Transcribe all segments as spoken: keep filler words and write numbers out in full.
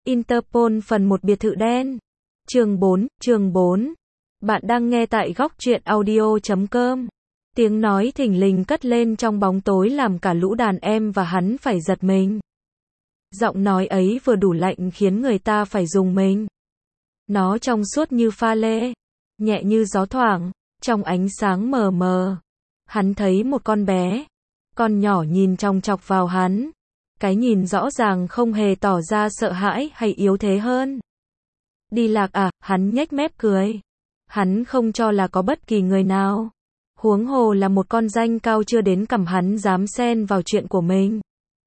Interpol phần một biệt thự đen. Chương bốn, chương bốn. Bạn đang nghe tại góc truyện audio chấm com. Tiếng nói thình lình cất lên trong bóng tối làm cả lũ đàn em và hắn phải giật mình. Giọng nói ấy vừa đủ lạnh khiến người ta phải rùng mình. Nó trong suốt như pha lê, nhẹ như gió thoảng, trong ánh sáng mờ mờ. Hắn thấy một con bé, con nhỏ nhìn chòng chọc vào hắn. Cái nhìn rõ ràng không hề tỏ ra sợ hãi hay yếu thế hơn. Đi lạc à, hắn nhếch mép cười. Hắn không cho là có bất kỳ người nào, huống hồ là một con danh cao chưa đến cằm hắn dám xen vào chuyện của mình.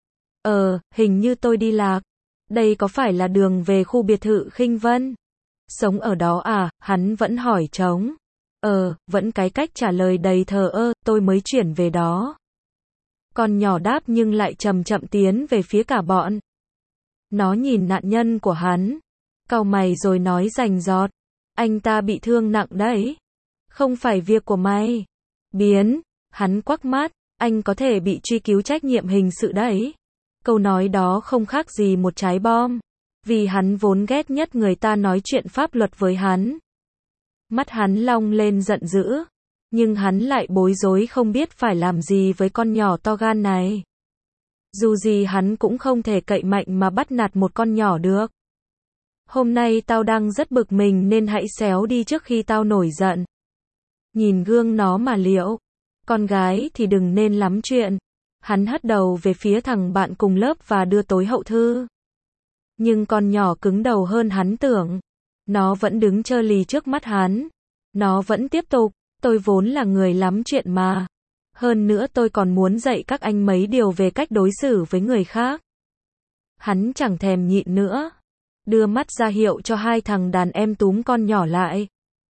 Ờ, hình như tôi đi lạc. Đây có phải là đường về khu biệt thự Khinh Vân? Sống ở đó à, hắn vẫn hỏi trống. Ờ, vẫn cái cách trả lời đầy thờ ơ, tôi mới chuyển về đó. Con nhỏ đáp nhưng lại chậm chậm tiến về phía cả bọn. Nó nhìn nạn nhân của hắn, cau mày rồi nói rành rọt. Anh ta bị thương nặng đấy. Không phải việc của mày. Biến, hắn quắc mắt, anh có thể bị truy cứu trách nhiệm hình sự đấy. Câu nói đó không khác gì một trái bom. Vì hắn vốn ghét nhất người ta nói chuyện pháp luật với hắn. Mắt hắn long lên giận dữ. Nhưng hắn lại bối rối không biết phải làm gì với con nhỏ to gan này. Dù gì hắn cũng không thể cậy mạnh mà bắt nạt một con nhỏ được. Hôm nay tao đang rất bực mình nên hãy xéo đi trước khi tao nổi giận. Nhìn gương nó mà liệu. Con gái thì đừng nên lắm chuyện. Hắn hất đầu về phía thằng bạn cùng lớp và đưa tối hậu thư. Nhưng con nhỏ cứng đầu hơn hắn tưởng. Nó vẫn đứng trơ lì trước mắt hắn. Nó vẫn tiếp tục. Tôi vốn là người lắm chuyện mà. Hơn nữa tôi còn muốn dạy các anh mấy điều về cách đối xử với người khác. Hắn chẳng thèm nhịn nữa. Đưa mắt ra hiệu cho hai thằng đàn em túm con nhỏ lại.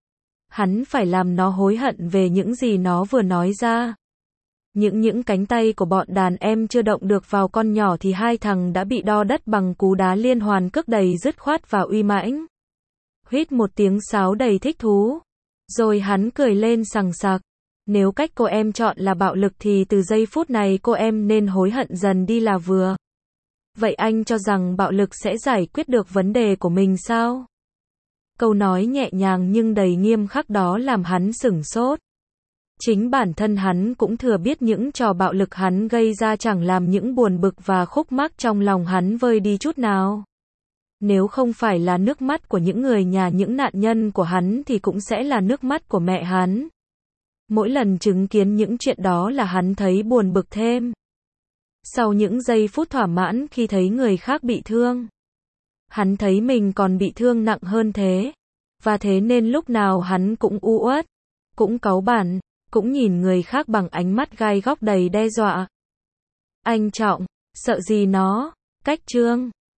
Hắn phải làm nó hối hận về những gì nó vừa nói ra. Những những cánh tay của bọn đàn em chưa động được vào con nhỏ thì hai thằng đã bị đo đất bằng cú đá liên hoàn cước đầy dứt khoát và uy mãnh. Huýt một tiếng sáo đầy thích thú. Rồi hắn cười lên sằng sặc. Nếu cách cô em chọn là bạo lực thì từ giây phút này cô em nên hối hận dần đi là vừa. Vậy anh cho rằng bạo lực sẽ giải quyết được vấn đề của mình sao? Câu nói nhẹ nhàng nhưng đầy nghiêm khắc đó làm hắn sửng sốt. Chính bản thân hắn cũng thừa biết những trò bạo lực hắn gây ra chẳng làm những buồn bực và khúc mắc trong lòng hắn vơi đi chút nào. Nếu không phải là nước mắt của những người nhà những nạn nhân của hắn thì cũng sẽ là nước mắt của mẹ hắn. Mỗi lần chứng kiến những chuyện đó là hắn thấy buồn bực thêm. Sau những giây phút thỏa mãn khi thấy người khác bị thương, hắn thấy mình còn bị thương nặng hơn thế. Và thế nên lúc nào hắn cũng u uất, cũng cáu bẳn, cũng nhìn người khác bằng ánh mắt gai góc đầy đe dọa. Anh Trọng, sợ gì nó? Cách chương